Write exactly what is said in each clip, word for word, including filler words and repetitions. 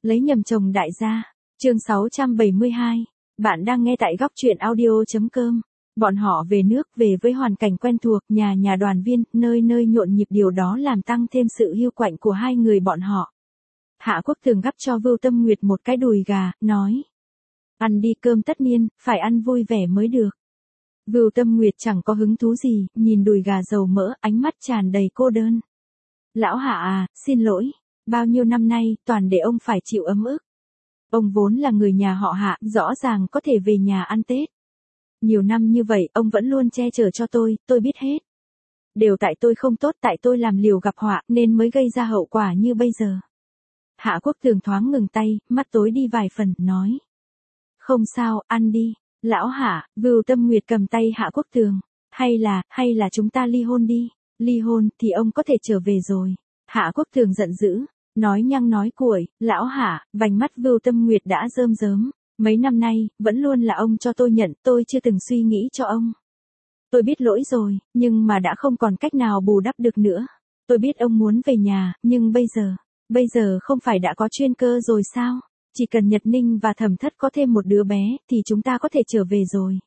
Lấy nhầm chồng đại gia. Chương sáu trăm bảy mươi hai. Bạn đang nghe tại góc truyện audio chấm com. Bọn họ về nước, về với hoàn cảnh quen thuộc, nhà nhà đoàn viên, nơi nơi nhộn nhịp, điều đó làm tăng thêm sự hiu quạnh của hai người bọn họ. Hạ Quốc Tường gắp cho Vưu Tâm Nguyệt một cái đùi gà, nói: "Ăn đi, cơm tất niên, phải ăn vui vẻ mới được." Vưu Tâm Nguyệt chẳng có hứng thú gì, nhìn đùi gà dầu mỡ, ánh mắt tràn đầy cô đơn. "Lão Hạ à, xin lỗi, bao nhiêu năm nay, toàn để ông phải chịu ấm ức. Ông vốn là người nhà họ Hạ, rõ ràng có thể về nhà ăn Tết. Nhiều năm như vậy, ông vẫn luôn che chở cho tôi, tôi biết hết. Đều tại tôi không tốt, tại tôi làm liều gặp họa, nên mới gây ra hậu quả như bây giờ." Hạ Quốc Tường thoáng ngừng tay, mắt tối đi vài phần, nói: "Không sao, ăn đi." "Lão Hạ." Vưu Tâm Nguyệt cầm tay Hạ Quốc Tường. Hay là, hay là chúng ta ly hôn đi. Ly hôn, thì ông có thể trở về rồi." Hạ Quốc Tường giận dữ, nói nhăng nói cuội. "Lão Hạ." Vành mắt Vưu Tâm Nguyệt đã rơm rớm. "Mấy năm nay, vẫn luôn là ông cho tôi nhận, tôi chưa từng suy nghĩ cho ông. Tôi biết lỗi rồi, nhưng mà đã không còn cách nào bù đắp được nữa. Tôi biết ông muốn về nhà, nhưng bây giờ, bây giờ không phải đã có chuyên cơ rồi sao? Chỉ cần Nhật Ninh và Thẩm Thất có thêm một đứa bé, thì chúng ta có thể trở về rồi."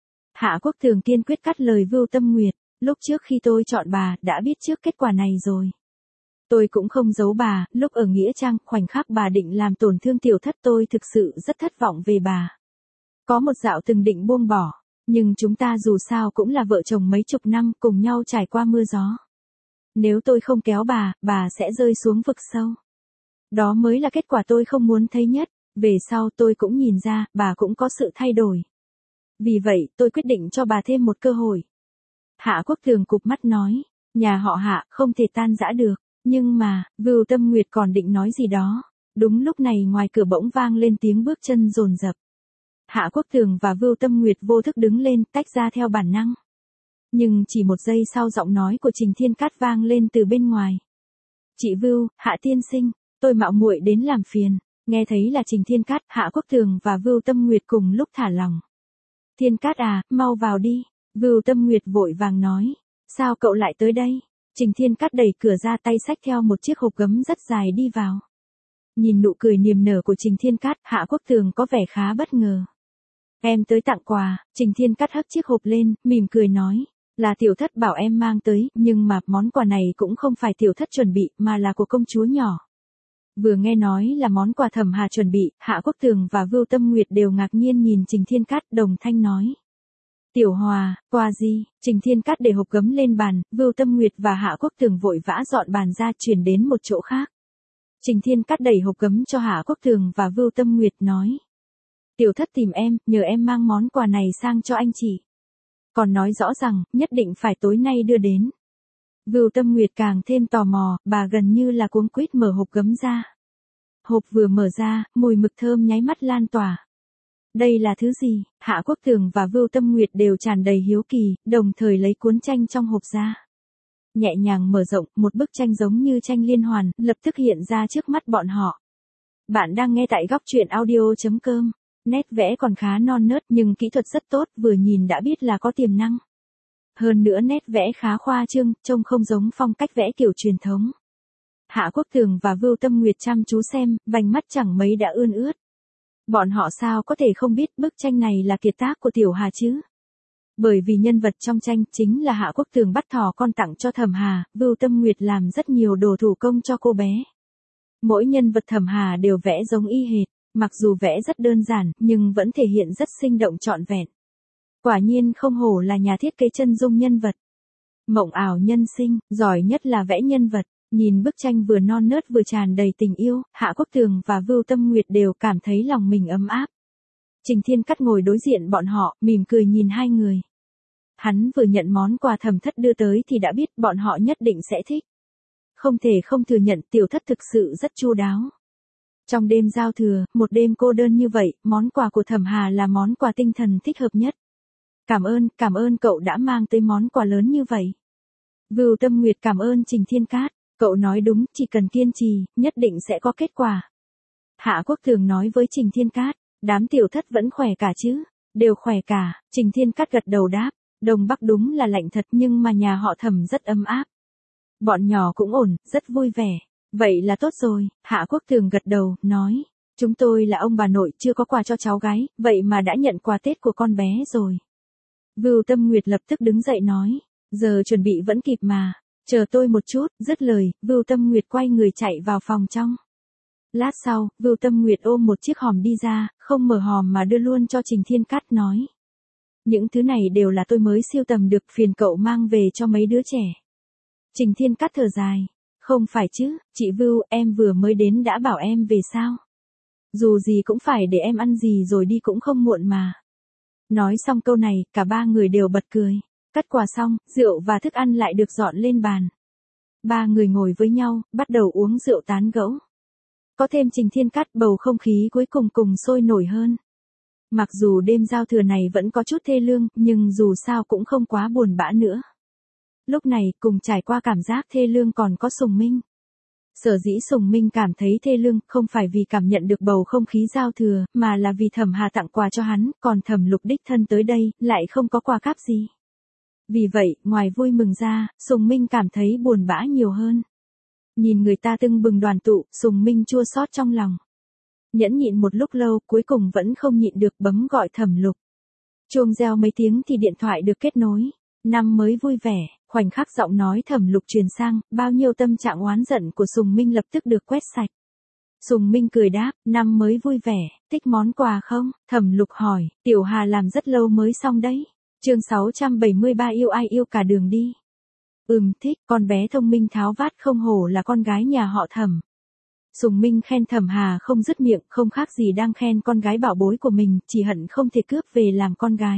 Hạ Quốc Tường kiên quyết cắt lời Vưu Tâm Nguyệt. "Lúc trước khi tôi chọn bà, đã biết trước kết quả này rồi. Tôi cũng không giấu bà, lúc ở Nghĩa Trang, khoảnh khắc bà định làm tổn thương Tiểu Thất, tôi thực sự rất thất vọng về bà. Có một dạo từng định buông bỏ, nhưng chúng ta dù sao cũng là vợ chồng mấy chục năm, cùng nhau trải qua mưa gió. Nếu tôi không kéo bà, bà sẽ rơi xuống vực sâu. Đó mới là kết quả tôi không muốn thấy nhất. Về sau tôi cũng nhìn ra, bà cũng có sự thay đổi. Vì vậy, tôi quyết định cho bà thêm một cơ hội." Hạ Quốc Tường cụp mắt nói: "Nhà họ Hạ không thể tan rã được." Nhưng mà, Vưu Tâm Nguyệt còn định nói gì đó. Đúng lúc này ngoài cửa bỗng vang lên tiếng bước chân dồn dập. Hạ Quốc Tường và Vưu Tâm Nguyệt vô thức đứng lên, tách ra theo bản năng. Nhưng chỉ một giây sau, giọng nói của Trình Thiên Cát vang lên từ bên ngoài. "Chị Vưu, Hạ tiên sinh, tôi mạo muội đến làm phiền." Nghe thấy là Trình Thiên Cát, Hạ Quốc Tường và Vưu Tâm Nguyệt cùng lúc thả lỏng. "Thiên Cát à, mau vào đi." Vưu Tâm Nguyệt vội vàng nói. "Sao cậu lại tới đây?" Trình Thiên Cát đẩy cửa ra, tay xách theo một chiếc hộp gấm rất dài đi vào. Nhìn nụ cười niềm nở của Trình Thiên Cát, Hạ Quốc Tường có vẻ khá bất ngờ. "Em tới tặng quà." Trình Thiên Cát hất chiếc hộp lên, mỉm cười nói: "Là Tiểu Thất bảo em mang tới, nhưng mà món quà này cũng không phải Tiểu Thất chuẩn bị, mà là của công chúa nhỏ." Vừa nghe nói là món quà Thẩm Hà chuẩn bị, Hạ Quốc Tường và Vưu Tâm Nguyệt đều ngạc nhiên nhìn Trình Thiên Cát, đồng thanh nói: "Tiểu Hòa, quà gì?" Trình Thiên Cát để hộp gấm lên bàn, Vưu Tâm Nguyệt và Hạ Quốc Tường vội vã dọn bàn ra, chuyển đến một chỗ khác. Trình Thiên Cát đẩy hộp gấm cho Hạ Quốc Tường và Vưu Tâm Nguyệt, nói: "Tiểu Thất tìm em, nhờ em mang món quà này sang cho anh chị. Còn nói rõ rằng, nhất định phải tối nay đưa đến." Vưu Tâm Nguyệt càng thêm tò mò, bà gần như là cuống quýt mở hộp gấm ra. Hộp vừa mở ra, mùi mực thơm nháy mắt lan tỏa. Đây là thứ gì? Hạ Quốc Tường và Vưu Tâm Nguyệt đều tràn đầy hiếu kỳ, đồng thời lấy cuốn tranh trong hộp ra. Nhẹ nhàng mở rộng, một bức tranh giống như tranh liên hoàn, lập tức hiện ra trước mắt bọn họ. Bạn đang nghe tại góc truyện audio chấm com. Nét vẽ còn khá non nớt, nhưng kỹ thuật rất tốt, vừa nhìn đã biết là có tiềm năng. Hơn nữa nét vẽ khá khoa trương, trông không giống phong cách vẽ kiểu truyền thống. Hạ Quốc Tường và Vưu Tâm Nguyệt chăm chú xem, vành mắt chẳng mấy đã ươn ướt. Bọn họ sao có thể không biết bức tranh này là kiệt tác của Tiểu Hà chứ? Bởi vì nhân vật trong tranh chính là Hạ Quốc Tường bắt thỏ con tặng cho Thẩm Hà, Vưu Tâm Nguyệt làm rất nhiều đồ thủ công cho cô bé. Mỗi nhân vật Thẩm Hà đều vẽ giống y hệt, mặc dù vẽ rất đơn giản, nhưng vẫn thể hiện rất sinh động trọn vẹn. Quả nhiên không hổ là nhà thiết kế chân dung nhân vật. Mộng ảo nhân sinh, giỏi nhất là vẽ nhân vật. Nhìn bức tranh vừa non nớt vừa tràn đầy tình yêu, Hạ Quốc Tường và Vưu Tâm Nguyệt đều cảm thấy lòng mình ấm áp. Trình Thiên Cát ngồi đối diện bọn họ, mỉm cười nhìn hai người. Hắn vừa nhận món quà Thẩm Thất đưa tới thì đã biết bọn họ nhất định sẽ thích. Không thể không thừa nhận, Tiểu Thất thực sự rất chu đáo. Trong đêm giao thừa, một đêm cô đơn như vậy, món quà của Thẩm Hà là món quà tinh thần thích hợp nhất. "Cảm ơn, cảm ơn cậu đã mang tới món quà lớn như vậy." Vưu Tâm Nguyệt cảm ơn Trình Thiên Cát. "Cậu nói đúng, chỉ cần kiên trì, nhất định sẽ có kết quả." Hạ Quốc Tường nói với Trình Thiên Cát. "Đám Tiểu Thất vẫn khỏe cả chứ?" "Đều khỏe cả." Trình Thiên Cát gật đầu đáp. Đông Bắc đúng là lạnh thật, nhưng mà nhà họ Thẩm rất ấm áp. Bọn nhỏ cũng ổn, rất vui vẻ. "Vậy là tốt rồi." Hạ Quốc Tường gật đầu, nói. Chúng tôi là ông bà nội chưa có quà cho cháu gái, vậy mà đã nhận quà Tết của con bé rồi. Vưu Tâm Nguyệt lập tức đứng dậy nói, giờ chuẩn bị vẫn kịp mà, chờ tôi một chút, dứt lời, Vưu Tâm Nguyệt quay người chạy vào phòng trong. Lát sau, Vưu Tâm Nguyệt ôm một chiếc hòm đi ra, không mở hòm mà đưa luôn cho Trình Thiên Cát nói. Những thứ này đều là tôi mới siêu tầm được, phiền cậu mang về cho mấy đứa trẻ. Trình Thiên Cát thở dài, không phải chứ, chị Vưu, em vừa mới đến đã bảo em về sao? Dù gì cũng phải để em ăn gì rồi đi cũng không muộn mà. Nói xong câu này, cả ba người đều bật cười. Cắt quà xong, rượu và thức ăn lại được dọn lên bàn. Ba người ngồi với nhau, bắt đầu uống rượu tán gẫu. Có thêm Trình Thiên Cát, bầu không khí cuối cùng cùng sôi nổi hơn. Mặc dù đêm giao thừa này vẫn có chút thê lương, nhưng dù sao cũng không quá buồn bã nữa. Lúc này, cùng trải qua cảm giác thê lương còn có Sùng Minh. Sở dĩ Sùng Minh cảm thấy thê lương, không phải vì cảm nhận được bầu không khí giao thừa, mà là vì Thẩm Hà tặng quà cho hắn, còn Thẩm Lục đích thân tới đây, lại không có quà cáp gì. Vì vậy, ngoài vui mừng ra, Sùng Minh cảm thấy buồn bã nhiều hơn. Nhìn người ta tưng bừng đoàn tụ, Sùng Minh chua xót trong lòng. Nhẫn nhịn một lúc lâu, cuối cùng vẫn không nhịn được bấm gọi Thẩm Lục. Chuông reo mấy tiếng thì điện thoại được kết nối. Năm mới vui vẻ, khoảnh khắc giọng nói Thẩm Lục truyền sang, bao nhiêu tâm trạng oán giận của Sùng Minh lập tức được quét sạch. Sùng Minh cười đáp, năm mới vui vẻ, thích món quà không? Thẩm Lục hỏi, Tiểu Hà làm rất lâu mới xong đấy. Chương sáu trăm bảy mươi ba yêu ai yêu cả đường đi. Ừm, thích, con bé thông minh tháo vát không hổ là con gái nhà họ Thẩm. Sùng Minh khen Thẩm Hà không dứt miệng, không khác gì đang khen con gái bảo bối của mình, chỉ hận không thể cướp về làm con gái.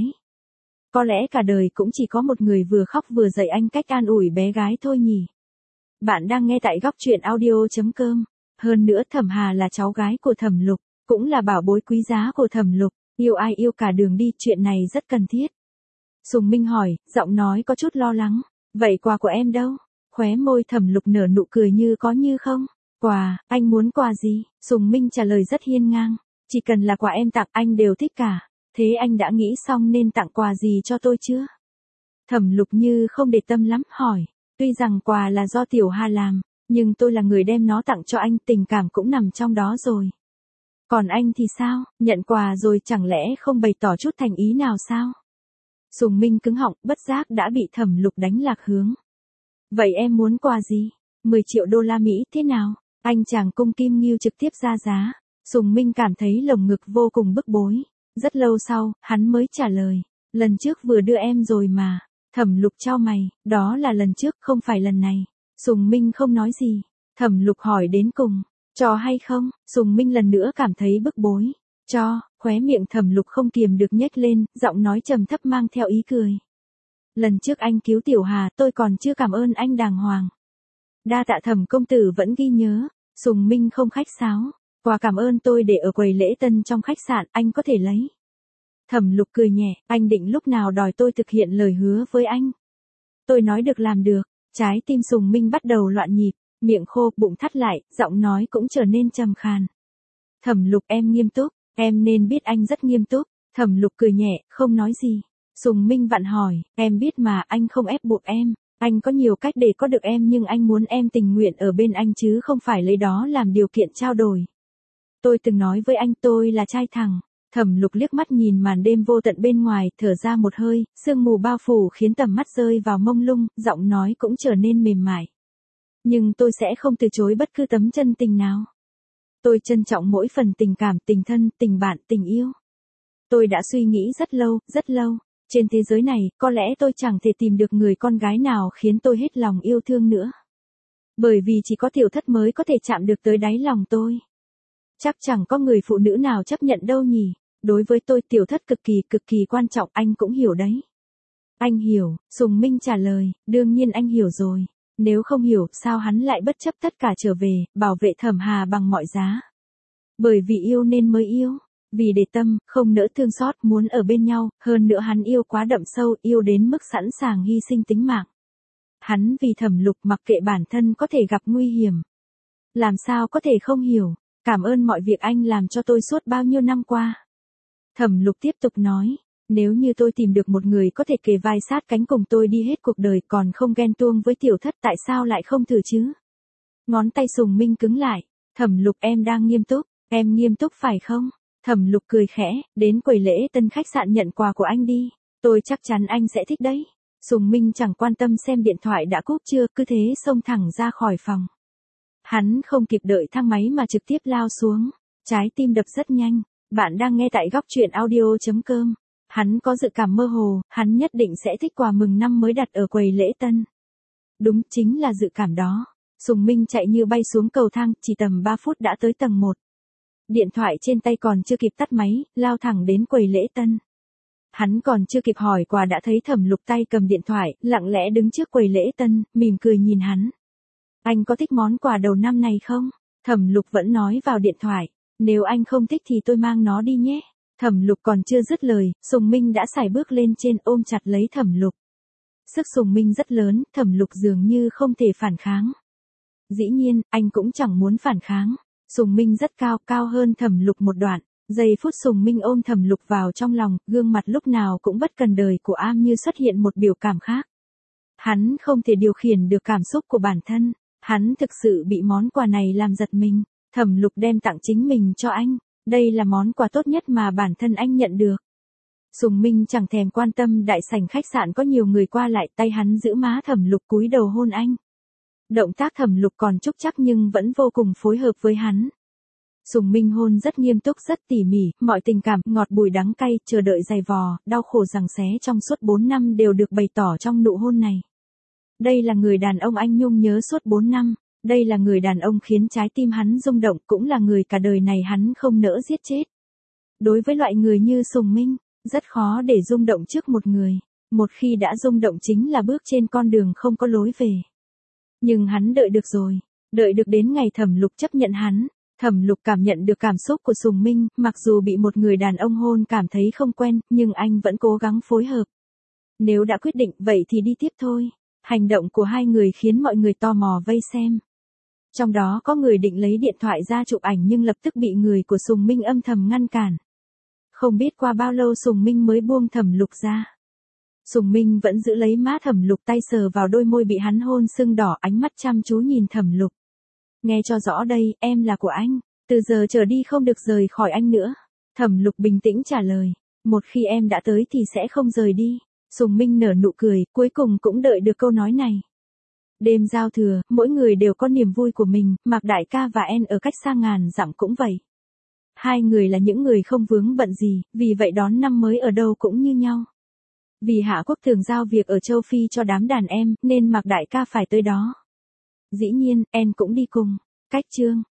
Có lẽ cả đời cũng chỉ có một người vừa khóc vừa dạy anh cách an ủi bé gái thôi nhỉ. Bạn đang nghe tại góc truyện audio chấm com. Hơn nữa Thẩm Hà là cháu gái của Thẩm Lục, cũng là bảo bối quý giá của Thẩm Lục, yêu ai yêu cả đường đi, chuyện này rất cần thiết. Sùng Minh hỏi, giọng nói có chút lo lắng, vậy quà của em đâu? Khóe môi Thẩm Lục nở nụ cười như có như không. Quà, anh muốn quà gì? Sùng Minh trả lời rất hiên ngang, chỉ cần là quà em tặng anh đều thích cả. Thế anh đã nghĩ xong nên tặng quà gì cho tôi chưa? Thẩm Lục như không để tâm lắm, hỏi. Tuy rằng quà là do Tiểu Hà làm, nhưng tôi là người đem nó tặng cho anh, tình cảm cũng nằm trong đó rồi. Còn anh thì sao, nhận quà rồi chẳng lẽ không bày tỏ chút thành ý nào sao? Sùng Minh cứng họng, bất giác đã bị Thẩm Lục đánh lạc hướng. Vậy em muốn quà gì? mười triệu đô la Mỹ thế nào? Anh chàng cung Kim Ngưu trực tiếp ra giá. Sùng Minh cảm thấy lồng ngực vô cùng bức bối. Rất lâu sau, hắn mới trả lời, lần trước vừa đưa em rồi mà. Thẩm Lục chau mày, đó là lần trước, không phải lần này. Sùng Minh không nói gì. Thẩm Lục hỏi đến cùng, cho hay không? Sùng Minh lần nữa cảm thấy bức bối. Cho, khóe miệng Thẩm Lục không kiềm được nhếch lên, giọng nói trầm thấp mang theo ý cười. Lần trước anh cứu Tiểu Hà, tôi còn chưa cảm ơn anh đàng hoàng. Đa tạ Thẩm công tử vẫn ghi nhớ. Sùng Minh không khách sáo. Quà cảm ơn tôi để ở quầy lễ tân trong khách sạn, anh có thể lấy. Thẩm Lục cười nhẹ, anh định lúc nào đòi tôi thực hiện lời hứa với anh? Tôi nói được làm được. Trái tim Sùng Minh bắt đầu loạn nhịp, miệng khô, bụng thắt lại, giọng nói cũng trở nên trầm khàn. Thẩm Lục, em nghiêm túc, em nên biết anh rất nghiêm túc. Thẩm Lục cười nhẹ, không nói gì. Sùng Minh vặn hỏi, em biết mà, anh không ép buộc em. Anh có nhiều cách để có được em, nhưng anh muốn em tình nguyện ở bên anh chứ không phải lấy đó làm điều kiện trao đổi. Tôi từng nói với anh tôi là trai thẳng. Thẩm Lục liếc mắt nhìn màn đêm vô tận bên ngoài, thở ra một hơi, sương mù bao phủ khiến tầm mắt rơi vào mông lung, giọng nói cũng trở nên mềm mại. Nhưng tôi sẽ không từ chối bất cứ tấm chân tình nào. Tôi trân trọng mỗi phần tình cảm, tình thân, tình bạn, tình yêu. Tôi đã suy nghĩ rất lâu, rất lâu. Trên thế giới này, có lẽ tôi chẳng thể tìm được người con gái nào khiến tôi hết lòng yêu thương nữa. Bởi vì chỉ có Tiểu Thất mới có thể chạm được tới đáy lòng tôi. Chắc chẳng có người phụ nữ nào chấp nhận đâu nhỉ. Đối với tôi Tiểu Thất cực kỳ cực kỳ quan trọng, anh cũng hiểu đấy. Anh hiểu, Sùng Minh trả lời, đương nhiên anh hiểu rồi. Nếu không hiểu, sao hắn lại bất chấp tất cả trở về, bảo vệ Thẩm Hà bằng mọi giá. Bởi vì yêu nên mới yêu. Vì để tâm, không nỡ thương xót, muốn ở bên nhau, hơn nữa hắn yêu quá đậm sâu, yêu đến mức sẵn sàng hy sinh tính mạng. Hắn vì Thẩm Lục mặc kệ bản thân có thể gặp nguy hiểm. Làm sao có thể không hiểu, cảm ơn mọi việc anh làm cho tôi suốt bao nhiêu năm qua. Thẩm Lục tiếp tục nói, nếu như tôi tìm được một người có thể kề vai sát cánh cùng tôi đi hết cuộc đời còn không ghen tuông với Tiểu Thất, tại sao lại không thử chứ? Ngón tay Sùng Minh cứng lại, Thẩm Lục, em đang nghiêm túc. Em nghiêm túc phải không? Thẩm Lục cười khẽ, đến quầy lễ tân khách sạn nhận quà của anh đi. Tôi chắc chắn anh sẽ thích đấy. Sùng Minh chẳng quan tâm xem điện thoại đã cúp chưa, cứ thế xông thẳng ra khỏi phòng. Hắn không kịp đợi thang máy mà trực tiếp lao xuống. Trái tim đập rất nhanh. Bạn đang nghe tại góc truyện audio.com. Hắn có dự cảm mơ hồ, hắn nhất định sẽ thích quà mừng năm mới đặt ở quầy lễ tân. Đúng, chính là dự cảm đó. Sùng Minh chạy như bay xuống cầu thang, chỉ tầm ba phút đã tới tầng một. Điện thoại trên tay còn chưa kịp tắt máy, lao thẳng đến quầy lễ tân. Hắn còn chưa kịp hỏi quà đã thấy Thẩm Lục tay cầm điện thoại, lặng lẽ đứng trước quầy lễ tân, mỉm cười nhìn hắn. Anh có thích món quà đầu năm này không? Thẩm Lục vẫn nói vào điện thoại. Nếu anh không thích thì tôi mang nó đi nhé. Thẩm Lục còn chưa dứt lời, Sùng Minh đã sải bước lên trên ôm chặt lấy Thẩm Lục. Sức Sùng Minh rất lớn, Thẩm Lục dường như không thể phản kháng. Dĩ nhiên, anh cũng chẳng muốn phản kháng. Sùng Minh rất cao, cao hơn Thẩm Lục một đoạn. Giây phút Sùng Minh ôm Thẩm Lục vào trong lòng, gương mặt lúc nào cũng bất cần đời của Am Như xuất hiện một biểu cảm khác. Hắn không thể điều khiển được cảm xúc của bản thân. Hắn thực sự bị món quà này làm giật mình. Thẩm Lục đem tặng chính mình cho anh. Đây là món quà tốt nhất mà bản thân anh nhận được. Sùng Minh chẳng thèm quan tâm đại sảnh khách sạn có nhiều người qua lại, tay hắn giữ má Thẩm Lục cúi đầu hôn anh. Động tác Thẩm Lục còn trúc trắc nhưng vẫn vô cùng phối hợp với hắn. Sùng Minh hôn rất nghiêm túc, rất tỉ mỉ, mọi tình cảm, ngọt bùi đắng cay, chờ đợi dày vò, đau khổ giằng xé trong suốt bốn năm đều được bày tỏ trong nụ hôn này. Đây là người đàn ông anh nhung nhớ suốt bốn năm. Đây là người đàn ông khiến trái tim hắn rung động, cũng là người cả đời này hắn không nỡ giết chết. Đối với loại người như Sùng Minh, rất khó để rung động trước một người. Một khi đã rung động chính là bước trên con đường không có lối về. Nhưng hắn đợi được rồi. Đợi được đến ngày Thẩm Lục chấp nhận hắn. Thẩm Lục cảm nhận được cảm xúc của Sùng Minh, mặc dù bị một người đàn ông hôn cảm thấy không quen, nhưng anh vẫn cố gắng phối hợp. Nếu đã quyết định, vậy thì đi tiếp thôi. Hành động của hai người khiến mọi người tò mò vây xem. Trong đó có người định lấy điện thoại ra chụp ảnh nhưng lập tức bị người của Sùng Minh âm thầm ngăn cản. Không biết qua bao lâu Sùng Minh mới buông Thẩm Lục ra. Sùng Minh vẫn giữ lấy má Thẩm Lục, tay sờ vào đôi môi bị hắn hôn sưng đỏ, ánh mắt chăm chú nhìn Thẩm Lục. Nghe cho rõ đây, em là của anh. Từ giờ trở đi không được rời khỏi anh nữa. Thẩm Lục bình tĩnh trả lời. Một khi em đã tới thì sẽ không rời đi. Sùng Minh nở nụ cười, cuối cùng cũng đợi được câu nói này. Đêm giao thừa, mỗi người đều có niềm vui của mình, Mạc Đại ca và En ở cách xa ngàn dặm cũng vậy. Hai người là những người không vướng bận gì, vì vậy đón năm mới ở đâu cũng như nhau. Vì Hạ Quốc thường giao việc ở châu Phi cho đám đàn em, nên Mạc Đại ca phải tới đó. Dĩ nhiên, En cũng đi cùng. Cách chương